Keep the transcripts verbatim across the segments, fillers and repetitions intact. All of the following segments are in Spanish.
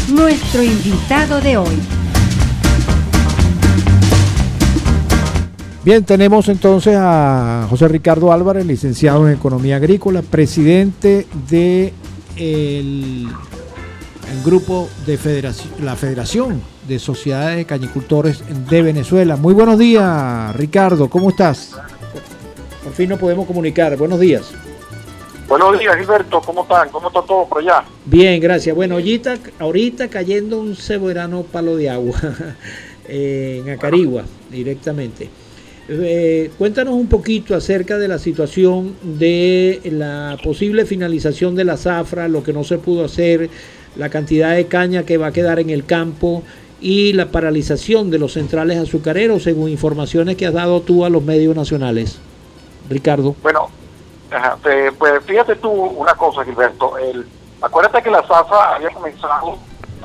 nuestro invitado de hoy. Bien, tenemos entonces a José Ricardo Álvarez, licenciado en Economía Agrícola, presidente de el, el grupo de federación, la Federación de Sociedades de Cañicultores de Venezuela. Muy buenos días, Ricardo, ¿cómo estás? Por fin nos podemos comunicar. Buenos días. Buenos días, Gilberto, ¿cómo están? ¿Cómo está todo por allá? Bien, gracias. Bueno, ahorita, ahorita cayendo un soberano palo de agua en Acarigua, directamente. Eh, cuéntanos un poquito acerca de la situación de la posible finalización de la zafra, lo que no se pudo hacer, la cantidad de caña que va a quedar en el campo y la paralización de los centrales azucareros, según informaciones que has dado tú a los medios nacionales. Ricardo. Bueno, ajá, te, pues fíjate tú una cosa, Gilberto. El, acuérdate que la zafra había comenzado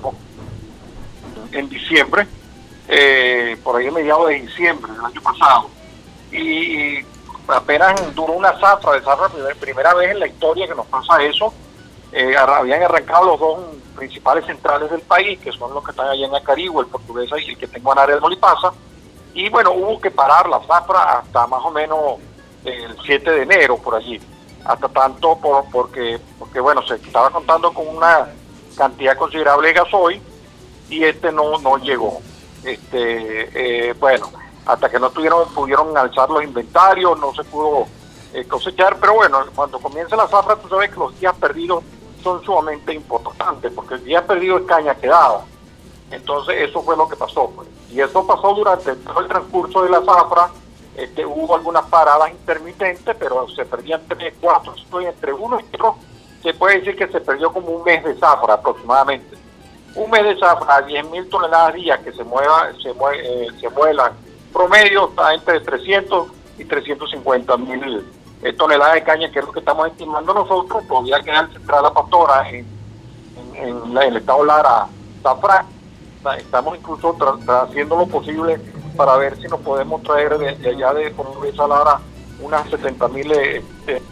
en diciembre, eh, por ahí a mediados de diciembre del año pasado, y apenas duró una zafra de zafra, primera vez en la historia que nos pasa eso. Eh, habían arrancado los dos principales centrales del país, que son los que están allá en Acarigua, el Portuguesa y el que tengo en área de Molipasa, y bueno, hubo que parar la zafra hasta más o menos el siete de enero, por allí, hasta tanto por, porque, porque bueno, se estaba contando con una cantidad considerable de gasoil y este no, no llegó. Este, eh, bueno, hasta que no tuvieron, pudieron alzar los inventarios, no se pudo eh, cosechar, pero bueno, cuando comienza la zafra, tú sabes que los días perdidos son sumamente importantes, porque el día perdido es caña quedada. Entonces eso fue lo que pasó, pues. Y eso pasó durante todo el transcurso de la zafra. Este, hubo algunas paradas intermitentes, pero se perdían tres, cuatro, estoy entre uno y otro, se puede decir que se perdió como un mes de zafra aproximadamente. Un mes de zafra a diez mil toneladas día que se mueva, se, mue, eh, se muelan, promedio está entre trescientos y trescientos cincuenta mil eh, toneladas de caña, que es lo que estamos estimando nosotros. Todavía queda el Central La Pastora en, en, en, la, en el estado Lara, Zafra. Estamos incluso tra, tra, haciendo lo posible para ver si nos podemos traer de, de allá de Portuguesa Lara unas setenta mil. Eh, eh.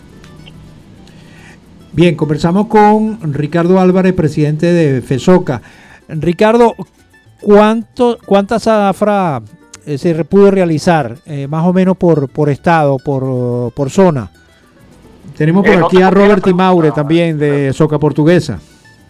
Bien, conversamos con Ricardo Álvarez, presidente de FESOCA. Ricardo, ¿cuánto, ¿cuánta zafra eh, se pudo realizar, eh, más o menos por, por estado, por, por zona? Tenemos por eh, aquí no a Robert Timaure también de Soca Portuguesa.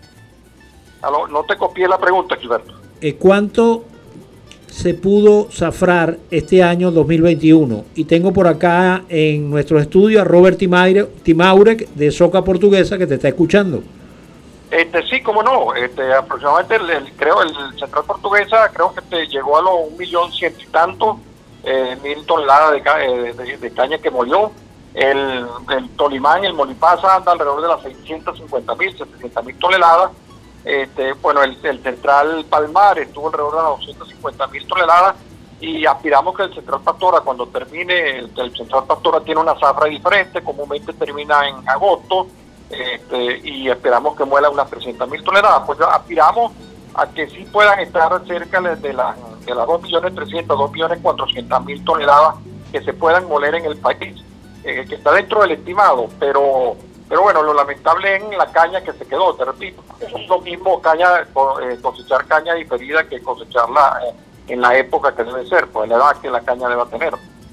Aló, no te copié la pregunta, Gilberto. Eh, ¿Cuánto se pudo zafrar este año dos mil veintiuno? Y tengo por acá en nuestro estudio a Robert Timaure, Timaure de Soca Portuguesa, que te está escuchando. Este sí, cómo no, este, aproximadamente el, el, creo el Central Portuguesa creo que te llegó a los un millón ciento y tanto eh, mil toneladas de, ca de, de, de caña que molió. El, el Tolimán, el Molipasa anda alrededor de las seiscientas cincuenta mil, setecientas mil toneladas. Este, bueno, el, el Central Palmar estuvo alrededor de las doscientas cincuenta mil toneladas, y aspiramos que el Central Pastora, cuando termine, el, el Central Pastora tiene una zafra diferente, comúnmente termina en agosto, este, y esperamos que muela unas trescientas mil toneladas. Pues aspiramos a que sí puedan estar cerca de las de las dos millones trescientas, dos millones cuatrocientas mil toneladas que se puedan moler en el país, eh, que está dentro del estimado, pero Pero bueno, lo lamentable es en la caña que se quedó, te repito. Es lo mismo caña, cosechar caña diferida que cosecharla en la época que debe ser, pues la edad que la caña deba tener.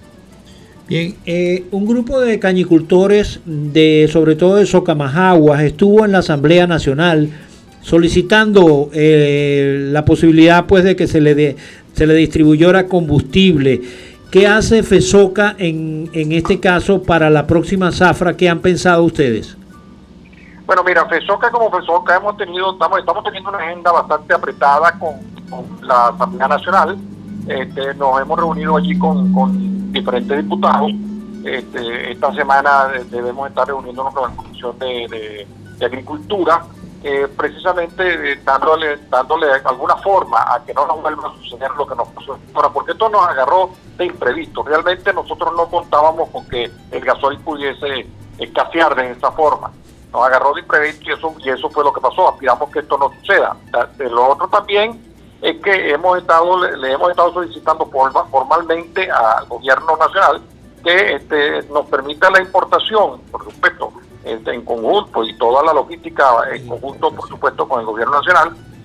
Bien, eh, un grupo de cañicultores, de sobre todo de Socamajaguas, estuvo en la Asamblea Nacional solicitando eh, la posibilidad pues de que se le, de, se le distribuyera combustible. ¿Qué hace FESOCA en, en este caso para la próxima zafra? ¿Qué han pensado ustedes? Bueno, mira, FESOCA como FESOCA hemos tenido, estamos, estamos teniendo una agenda bastante apretada con, con la Asamblea Nacional. Este, nos hemos reunido allí con, con diferentes diputados. Este, esta semana debemos estar reuniéndonos con la Comisión de, de, de Agricultura, eh, precisamente eh, dándole, dándole alguna forma a que no nos vuelva a suceder lo que nos pasó ahora, porque esto nos agarró de imprevisto. Realmente nosotros no contábamos con que el gasoil pudiese escasear de esa forma. Nos agarró de imprevisto y eso, y eso fue lo que pasó. Aspiramos que esto no suceda. De lo otro también es que hemos estado le, le hemos estado solicitando forma, formalmente al gobierno nacional que este, nos permita la importación, por supuesto, este, en conjunto, y toda la logística en conjunto, por supuesto, con el gobierno nacional,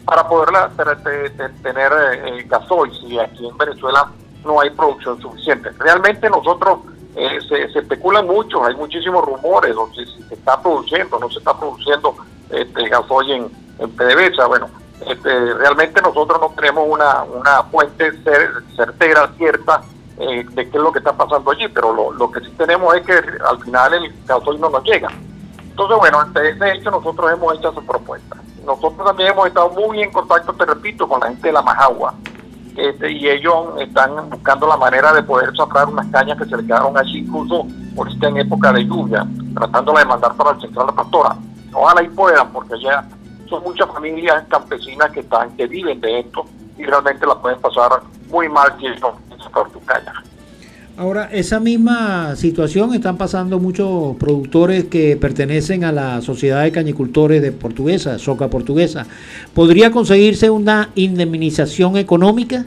para poder tener eh, gasoil, si aquí en Venezuela no hay producción suficiente. Realmente nosotros eh, se, se especula mucho, hay muchísimos rumores, o si, si se está produciendo, no se está produciendo este, gasoil en, en PDVSA. Bueno, este, realmente nosotros no tenemos una, una fuente cer, certera, cierta, eh, de qué es lo que está pasando allí, pero lo, lo que sí tenemos es que al final el gasoil no nos llega. Entonces, bueno, de, de hecho nosotros hemos hecho esa propuesta. Nosotros también hemos estado muy en contacto, te repito, con la gente de la Majagua, este, y ellos están buscando la manera de poder soplar unas cañas que se le quedaron allí, incluso ahorita en época de lluvia, tratándola de mandar para el Central de Pastora. Ojalá y puedan, porque ya son muchas familias campesinas que están que viven de esto y realmente la pueden pasar muy mal si no sacar sus cañas. Ahora, esa misma situación están pasando muchos productores que pertenecen a la Sociedad de Cañicultores de Portuguesa, Soca Portuguesa. ¿Podría conseguirse una indemnización económica?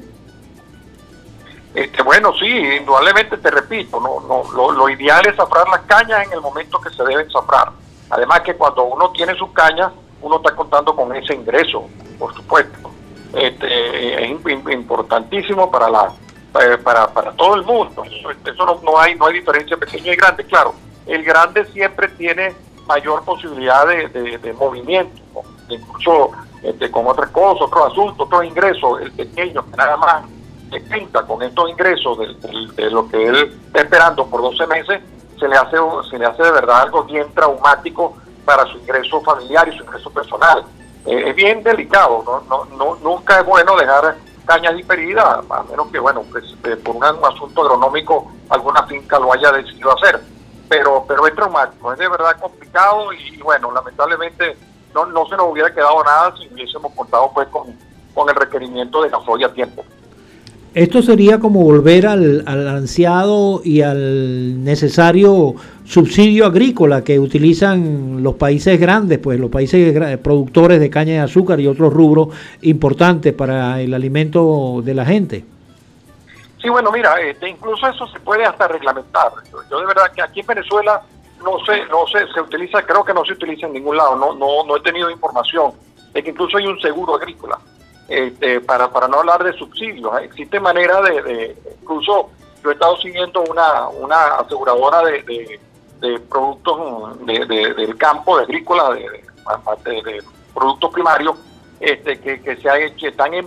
Este, bueno, sí, indudablemente, te repito, no, no, lo, lo ideal es safrar las cañas en el momento que se deben safrar. Además que cuando uno tiene sus cañas, uno está contando con ese ingreso, por supuesto. Este, es importantísimo para la Para, para todo el mundo. Eso no, no hay no hay diferencia pequeño y grande. Claro, el grande siempre tiene mayor posibilidad de, de, de movimiento, ¿no? Incluso este, con otras cosas, otros asuntos, otros ingresos. El pequeño que nada más se pinta con estos ingresos de, de, de lo que él está esperando por doce meses, se le hace se le hace de verdad algo bien traumático para su ingreso familiar y su ingreso personal. Eh, es bien delicado, ¿no? No, no, nunca es bueno dejar cañas diferidas, a menos que, bueno, pues eh, por un, un asunto agronómico alguna finca lo haya decidido hacer, pero pero es traumático, es de verdad complicado y, y bueno, lamentablemente no, no se nos hubiera quedado nada si hubiésemos contado pues con, con el requerimiento de gasoil a tiempo. Esto sería como volver al, al ansiado y al necesario subsidio agrícola que utilizan los países grandes, pues los países productores de caña de azúcar y otros rubros importantes para el alimento de la gente. Sí, bueno, mira, este, incluso eso se puede hasta reglamentar. Yo, yo de verdad que aquí en Venezuela no se, no se, se utiliza, creo que no se utiliza en ningún lado, no, no, no he tenido información de que incluso hay un seguro agrícola. Este, para, para no hablar de subsidios, existe manera de, de, incluso yo he estado siguiendo una, una aseguradora de, de, de productos de, de, del campo, de agrícola, de, de, de productos primarios, este, que, que se ha hecho, están en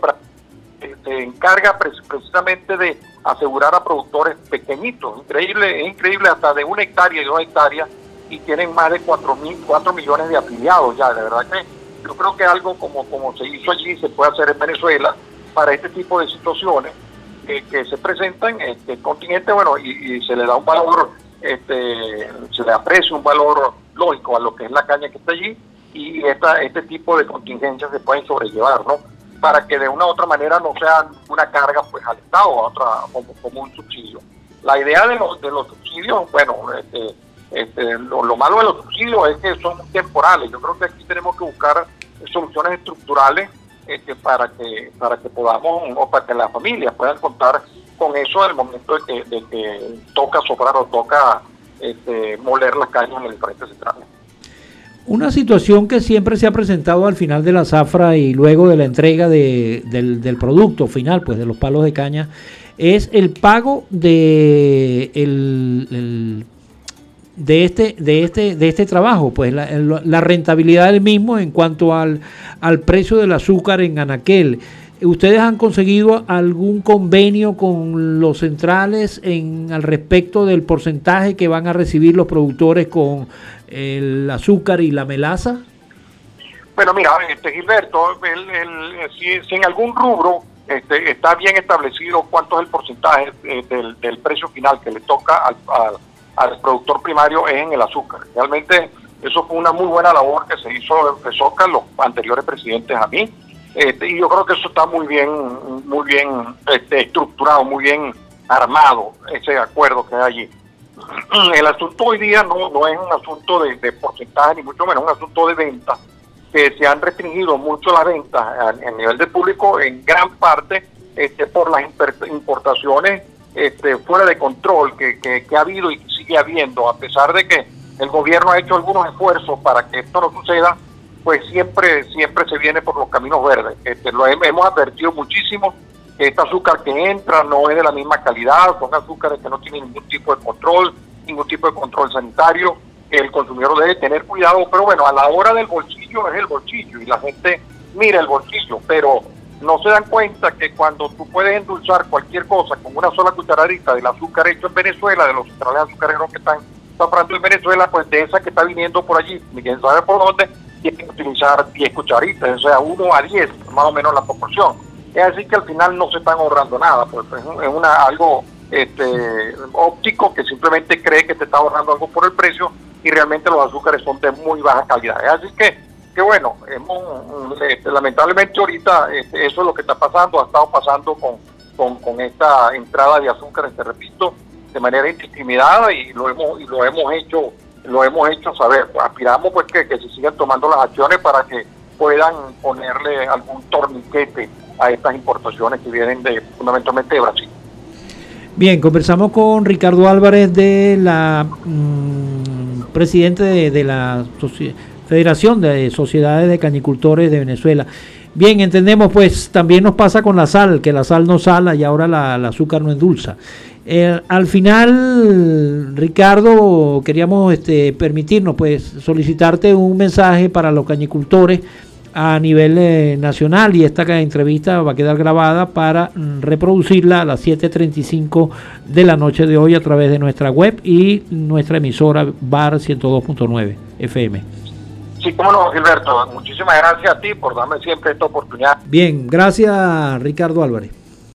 se encarga precisamente de asegurar a productores pequeñitos, increíble, es increíble, hasta de una hectárea y dos hectáreas, y tienen más de cuatro mil, cuatro millones de afiliados ya, de verdad que yo creo que algo como, como se hizo allí se puede hacer en Venezuela para este tipo de situaciones eh, que se presentan en este continente, bueno, y, y se le da un valor, este, se le aprecia un valor lógico a lo que es la caña que está allí, y esta, este tipo de contingencias se pueden sobrellevar, ¿no? Para que de una u otra manera no sea una carga pues al Estado, a otra, como, como un subsidio. La idea de los, de los subsidios, bueno, este, este, lo, lo malo de los subsidios es que son temporales. Yo creo que aquí tenemos que buscar soluciones estructurales este, para que para que podamos, o para que las familias puedan contar con eso en el momento de que, de que toca soplar o toca este, moler las cañas en los diferentes centrales. Una situación que siempre se ha presentado al final de la zafra y luego de la entrega de, del, del producto final, pues de los palos de caña, es el pago de el, el de este de este de este trabajo, pues la, la rentabilidad del mismo en cuanto al al precio del azúcar en anaquel. ¿Ustedes han conseguido algún convenio con los centrales en al respecto del porcentaje que van a recibir los productores con el azúcar y la melaza? Bueno, mira, este Gilberto, el, el, si, si en algún rubro este, está bien establecido cuánto es el porcentaje eh, del, del precio final que le toca al, al, al productor primario, es en el azúcar. Realmente eso fue una muy buena labor que se hizo de Soca, los anteriores presidentes a mí. Este, y yo creo que eso está muy bien, muy bien este, estructurado, muy bien armado, ese acuerdo que hay allí. El asunto hoy día no, no es un asunto de, de porcentaje, ni mucho menos, es un asunto de ventas, que se han restringido mucho las ventas a, a nivel de público, en gran parte este, por las importaciones este, fuera de control que, que, que ha habido y que sigue habiendo, a pesar de que el gobierno ha hecho algunos esfuerzos para que esto no suceda. pues siempre siempre se viene por los caminos verdes. Este, lo hemos advertido muchísimo, que este azúcar que entra no es de la misma calidad, son azúcares que no tienen ningún tipo de control, ningún tipo de control sanitario, que el consumidor debe tener cuidado, pero bueno, a la hora del bolsillo es el bolsillo, y la gente mira el bolsillo, pero no se dan cuenta que cuando tú puedes endulzar cualquier cosa con una sola cucharadita del azúcar hecho en Venezuela, de los centrales azucareros que están comprando en Venezuela, pues de esa que está viniendo por allí, ni quien sabe por dónde, tiene que utilizar diez cucharitas, o sea, uno a diez, más o menos la proporción. Es así que al final no se están ahorrando nada, pues es una algo este óptico que simplemente cree que te está ahorrando algo por el precio, y realmente los azúcares son de muy baja calidad. Es así que, que bueno, hemos, este, lamentablemente ahorita este, eso es lo que está pasando, ha estado pasando con, con, con esta entrada de azúcares, te repito, de manera indiscriminada, y lo hemos y lo hemos hecho lo hemos hecho saber. Pues aspiramos pues que, que se sigan tomando las acciones para que puedan ponerle algún torniquete a estas importaciones que vienen de fundamentalmente de Brasil. Bien, conversamos con Ricardo Álvarez, de la mmm, presidente de, de la Federación de Sociedades de Cañicultores de Venezuela. Bien, entendemos, pues también nos pasa con la sal, que la sal no sala y ahora la, el azúcar no endulza. Eh, al final, Ricardo, queríamos este, permitirnos pues solicitarte un mensaje para los cañicultores a nivel eh, nacional, y esta entrevista va a quedar grabada para mm, reproducirla a las siete treinta y cinco de la noche de hoy a través de nuestra web y nuestra emisora Bar ciento dos punto nueve F M. Sí, cómo no, Gilberto, muchísimas gracias a ti por darme siempre esta oportunidad. Bien, gracias Ricardo Álvarez.